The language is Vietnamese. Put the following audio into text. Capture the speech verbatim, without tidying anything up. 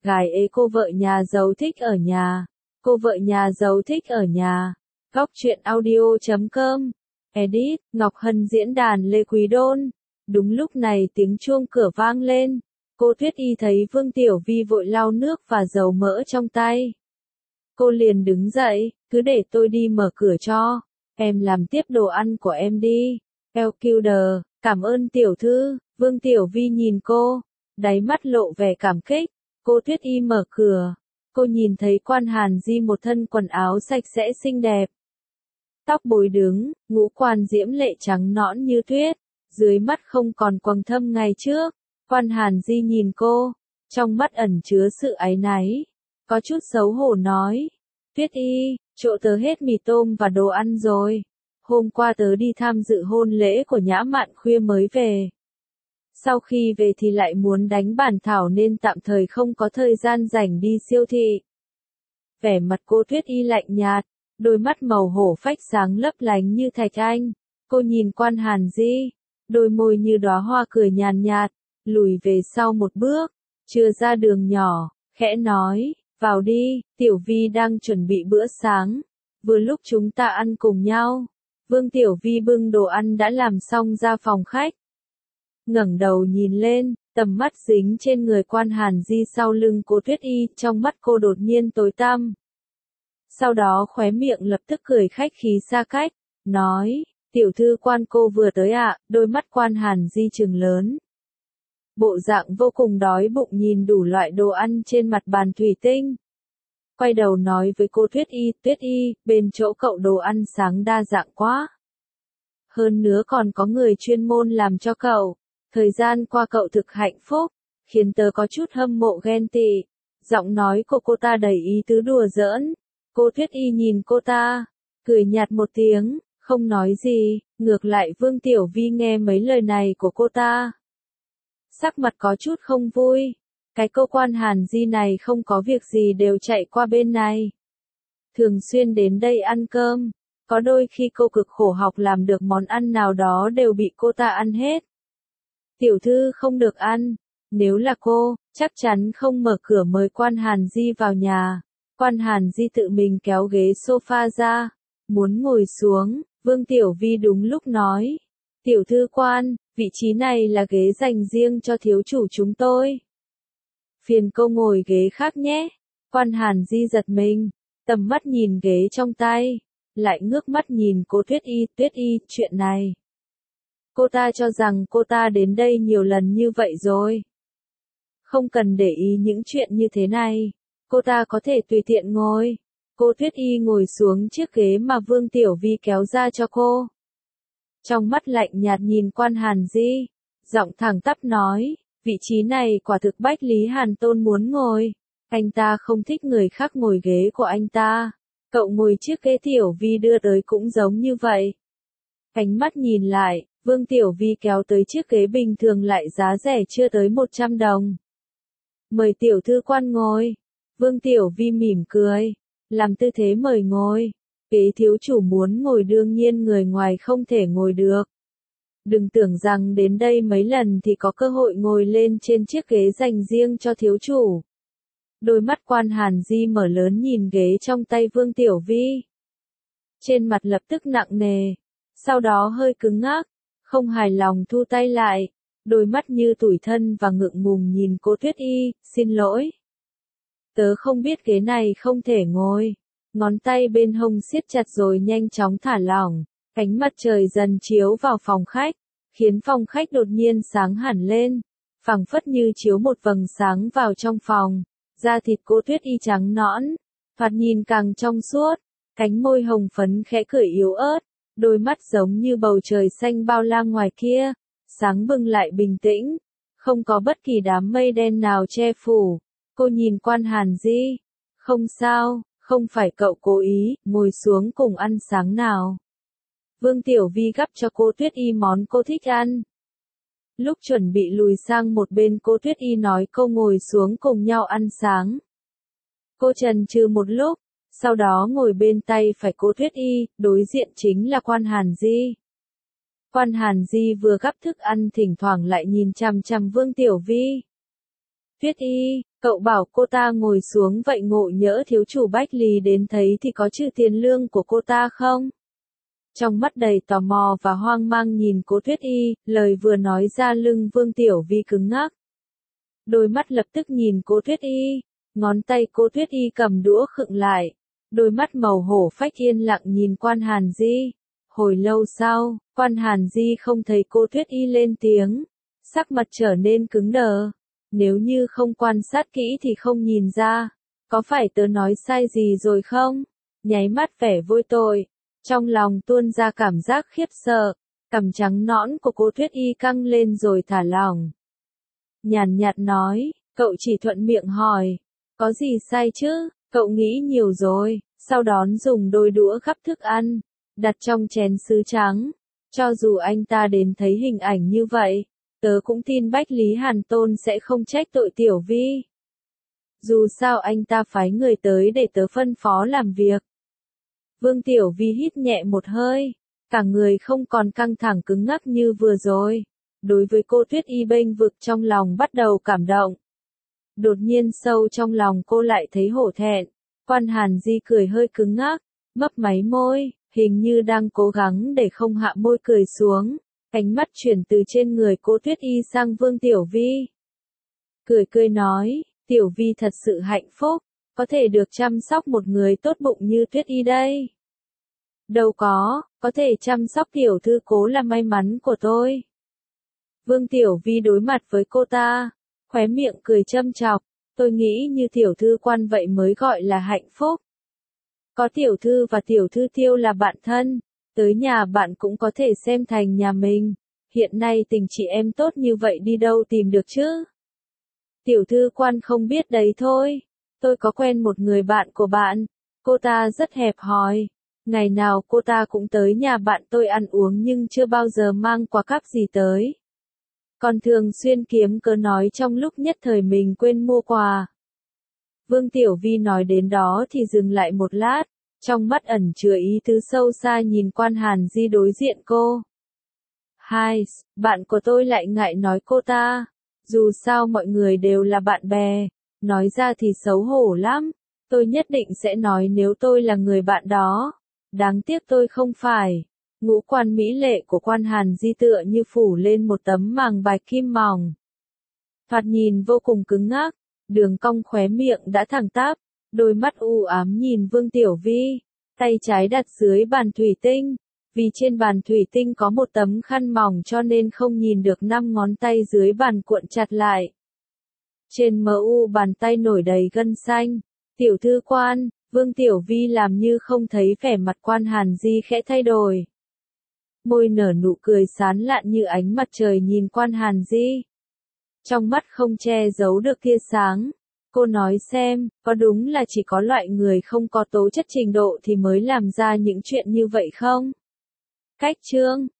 Gái ế cô vợ nhà giàu thích ở nhà. Cô vợ nhà giàu thích ở nhà. Góc truyện audio chấm com. Edit, Ngọc Hân diễn đàn Lê Quý Đôn. Đúng lúc này tiếng chuông cửa vang lên. Cô Tuyết Y thấy Vương Tiểu Vi vội lau nước và dầu mỡ trong tay. Cô liền đứng dậy, cứ để tôi đi mở cửa cho. Em làm tiếp đồ ăn của em đi. El Kilder, cảm ơn tiểu thư. Vương Tiểu Vi nhìn cô, đáy mắt lộ vẻ cảm kích. Cô Tuyết Y mở cửa. Cô nhìn thấy Quan Hàn Di một thân quần áo sạch sẽ xinh đẹp. Tóc búi đứng, ngũ quan diễm lệ trắng nõn như tuyết. Dưới mắt không còn quầng thâm ngày trước. Quan Hàn Di nhìn cô, trong mắt ẩn chứa sự áy náy. Có chút xấu hổ nói. Tuyết Y, chỗ tớ hết mì tôm và đồ ăn rồi. Hôm qua tớ đi tham dự hôn lễ của Nhã Mạn khuya mới về. Sau khi về thì lại muốn đánh bản thảo nên tạm thời không có thời gian rảnh đi siêu thị. Vẻ mặt cô Tuyết Y lạnh nhạt, đôi mắt màu hổ phách sáng lấp lánh như thạch anh. Cô nhìn Quan Hàn Di, đôi môi như đóa hoa cười nhàn nhạt, lùi về sau một bước, chưa ra đường nhỏ, khẽ nói, vào đi, Tiểu Vi đang chuẩn bị bữa sáng, vừa lúc chúng ta ăn cùng nhau. Vương Tiểu Vi bưng đồ ăn đã làm xong ra phòng khách. Ngẩng đầu nhìn lên, tầm mắt dính trên người Quan Hàn Di sau lưng cô Tuyết Y, trong mắt cô đột nhiên tối tăm. Sau đó khóe miệng lập tức cười khách khí xa cách, nói, tiểu thư Quan cô vừa tới ạ. À? Đôi mắt Quan Hàn Di trừng lớn. Bộ dạng vô cùng đói bụng nhìn đủ loại đồ ăn trên mặt bàn thủy tinh. Quay đầu nói với cô Tuyết Y, Tuyết Y, bên chỗ cậu đồ ăn sáng đa dạng quá. Hơn nữa còn có người chuyên môn làm cho cậu. Thời gian qua cậu thực hạnh phúc, khiến tớ có chút hâm mộ ghen tị. Giọng nói của cô ta đầy ý tứ đùa giỡn. Cô Tuyết Y nhìn cô ta, cười nhạt một tiếng, không nói gì. Ngược lại Vương Tiểu Vi nghe mấy lời này của cô ta, sắc mặt có chút không vui. Cái cô Quan Hàn Di này không có việc gì đều chạy qua bên này. Thường xuyên đến đây ăn cơm. Có đôi khi cô cực khổ học làm được món ăn nào đó đều bị cô ta ăn hết. Tiểu thư không được ăn. Nếu là cô, chắc chắn không mở cửa mời Quan Hàn Di vào nhà. Quan Hàn Di tự mình kéo ghế sofa ra, muốn ngồi xuống. Vương Tiểu Vi đúng lúc nói. Tiểu thư Quan, vị trí này là ghế dành riêng cho thiếu chủ chúng tôi. Phiền cô ngồi ghế khác nhé. Quan Hàn Di giật mình, tầm mắt nhìn ghế trong tay, lại ngước mắt nhìn cô Tuyết Y. Tuyết Y, chuyện này. Cô ta cho rằng cô ta đến đây nhiều lần như vậy rồi. Không cần để ý những chuyện như thế này. Cô ta có thể tùy tiện ngồi. Cô Tuyết Y ngồi xuống chiếc ghế mà Vương Tiểu Vi kéo ra cho cô. Trong mắt lạnh nhạt nhìn Quan Hàn Di, giọng thẳng tắp nói, vị trí này quả thực Bách Lý Hàn Tôn muốn ngồi. Anh ta không thích người khác ngồi ghế của anh ta. Cậu ngồi chiếc ghế Tiểu Vi đưa tới cũng giống như vậy. Ánh mắt nhìn lại, Vương Tiểu Vi kéo tới chiếc ghế bình thường lại giá rẻ chưa tới một trăm đồng. Mời tiểu thư Quan ngồi. Vương Tiểu Vi mỉm cười, làm tư thế mời ngồi. Ghế thiếu chủ muốn ngồi đương nhiên người ngoài không thể ngồi được. Đừng tưởng rằng đến đây mấy lần thì có cơ hội ngồi lên trên chiếc ghế dành riêng cho thiếu chủ. Đôi mắt Quan Hàn Di mở lớn nhìn ghế trong tay Vương Tiểu Vi. Trên mặt lập tức nặng nề, sau đó hơi cứng ngắc, không hài lòng thu tay lại, đôi mắt như tủi thân và ngượng ngùng nhìn cô Tuyết Y, xin lỗi. Tớ không biết ghế này không thể ngồi. Ngón tay bên hông siết chặt rồi nhanh chóng thả lỏng. Ánh mặt trời dần chiếu vào phòng khách, khiến phòng khách đột nhiên sáng hẳn lên, phảng phất như chiếu một vầng sáng vào trong phòng. Da thịt cô Tuyết Y trắng nõn, thoạt nhìn càng trong suốt, cánh môi hồng phấn khẽ cười yếu ớt, đôi mắt giống như bầu trời xanh bao la ngoài kia, sáng bừng lại bình tĩnh, không có bất kỳ đám mây đen nào che phủ. Cô nhìn Quan Hàn Di, không sao, không phải cậu cố ý, ngồi xuống cùng ăn sáng nào. Vương Tiểu Vi gắp cho cô Tuyết Y món cô thích ăn. Lúc chuẩn bị lùi sang một bên cô Tuyết Y nói cô ngồi xuống cùng nhau ăn sáng. Cô chần chừ một lúc, sau đó ngồi bên tay phải cô Tuyết Y, đối diện chính là Quan Hàn Di. Quan Hàn Di vừa gắp thức ăn thỉnh thoảng lại nhìn chằm chằm Vương Tiểu Vi. Tuyết Y, cậu bảo cô ta ngồi xuống vậy ngộ nhỡ thiếu chủ Bách Lý đến thấy thì có trừ tiền lương của cô ta không? Trong mắt đầy tò mò và hoang mang nhìn Cố Tuyết Y, lời vừa nói ra lưng Vương Tiểu Vi cứng ngắc. Đôi mắt lập tức nhìn Cố Tuyết Y, ngón tay Cố Tuyết Y cầm đũa khựng lại, đôi mắt màu hổ phách yên lặng nhìn Quan Hàn Di. Hồi lâu sau, Quan Hàn Di không thấy Cố Tuyết Y lên tiếng, sắc mặt trở nên cứng đờ. Nếu như không quan sát kỹ thì không nhìn ra, có phải tớ nói sai gì rồi không? Nháy mắt vẻ vôi tội, trong lòng tuôn ra cảm giác khiếp sợ, cằm trắng nõn của Cố Tuyết Y căng lên rồi thả lỏng. Nhàn nhạt nói, cậu chỉ thuận miệng hỏi, có gì sai chứ, cậu nghĩ nhiều rồi, sau đó dùng đôi đũa gắp thức ăn, đặt trong chén sứ trắng, cho dù anh ta đến thấy hình ảnh như vậy, tớ cũng tin Bách Lý Hàn Tôn sẽ không trách tội Tiểu Vi. Dù sao anh ta phái người tới để tớ phân phó làm việc. Vương Tiểu Vi hít nhẹ một hơi, cả người không còn căng thẳng cứng ngắc như vừa rồi. Đối với cô Tuyết Y bênh vực trong lòng bắt đầu cảm động. Đột nhiên sâu trong lòng cô lại thấy hổ thẹn. Quan Hàn Di cười hơi cứng ngắc, mấp máy môi, hình như đang cố gắng để không hạ môi cười xuống. Ánh mắt chuyển từ trên người cô Tuyết Y sang Vương Tiểu Vi. Cười cười nói, Tiểu Vi thật sự hạnh phúc, có thể được chăm sóc một người tốt bụng như Tuyết Y đây. Đâu có, có thể chăm sóc tiểu thư Cố là may mắn của tôi. Vương Tiểu Vi đối mặt với cô ta, khóe miệng cười châm chọc, tôi nghĩ như tiểu thư Quan vậy mới gọi là hạnh phúc. Có tiểu thư và tiểu thư Tiêu là bạn thân, tới nhà bạn cũng có thể xem thành nhà mình. Hiện nay tình chị em tốt như vậy đi đâu tìm được chứ? Tiểu thư Quan không biết đấy thôi. Tôi có quen một người bạn của bạn. Cô ta rất hẹp hòi. Ngày nào cô ta cũng tới nhà bạn tôi ăn uống nhưng chưa bao giờ mang quà cáp gì tới. Còn thường xuyên kiếm cớ nói trong lúc nhất thời mình quên mua quà. Vương Tiểu Vi nói đến đó thì dừng lại một lát, trong mắt ẩn chứa ý tứ sâu xa nhìn Quan Hàn Di đối diện cô. Hai, bạn của tôi lại ngại nói cô ta, dù sao mọi người đều là bạn bè, nói ra thì xấu hổ lắm, tôi nhất định sẽ nói nếu tôi là người bạn đó, đáng tiếc tôi không phải. Ngũ quan mỹ lệ của Quan Hàn Di tựa như phủ lên một tấm màng bạch kim mỏng. Thoạt nhìn vô cùng cứng ngắc, đường cong khóe miệng đã thẳng tắp, đôi mắt u ám nhìn Vương Tiểu Vi, tay trái đặt dưới bàn thủy tinh, vì trên bàn thủy tinh có một tấm khăn mỏng cho nên không nhìn được năm ngón tay dưới bàn cuộn chặt lại. Trên mờ u bàn tay nổi đầy gân xanh, tiểu thư Quan, Vương Tiểu Vi làm như không thấy vẻ mặt Quan Hàn Di khẽ thay đổi. Môi nở nụ cười sán lạn như ánh mặt trời nhìn Quan Hàn Di. Trong mắt không che giấu được tia sáng. Cô nói xem, có đúng là chỉ có loại người không có tố chất trình độ thì mới làm ra những chuyện như vậy không? Cách chương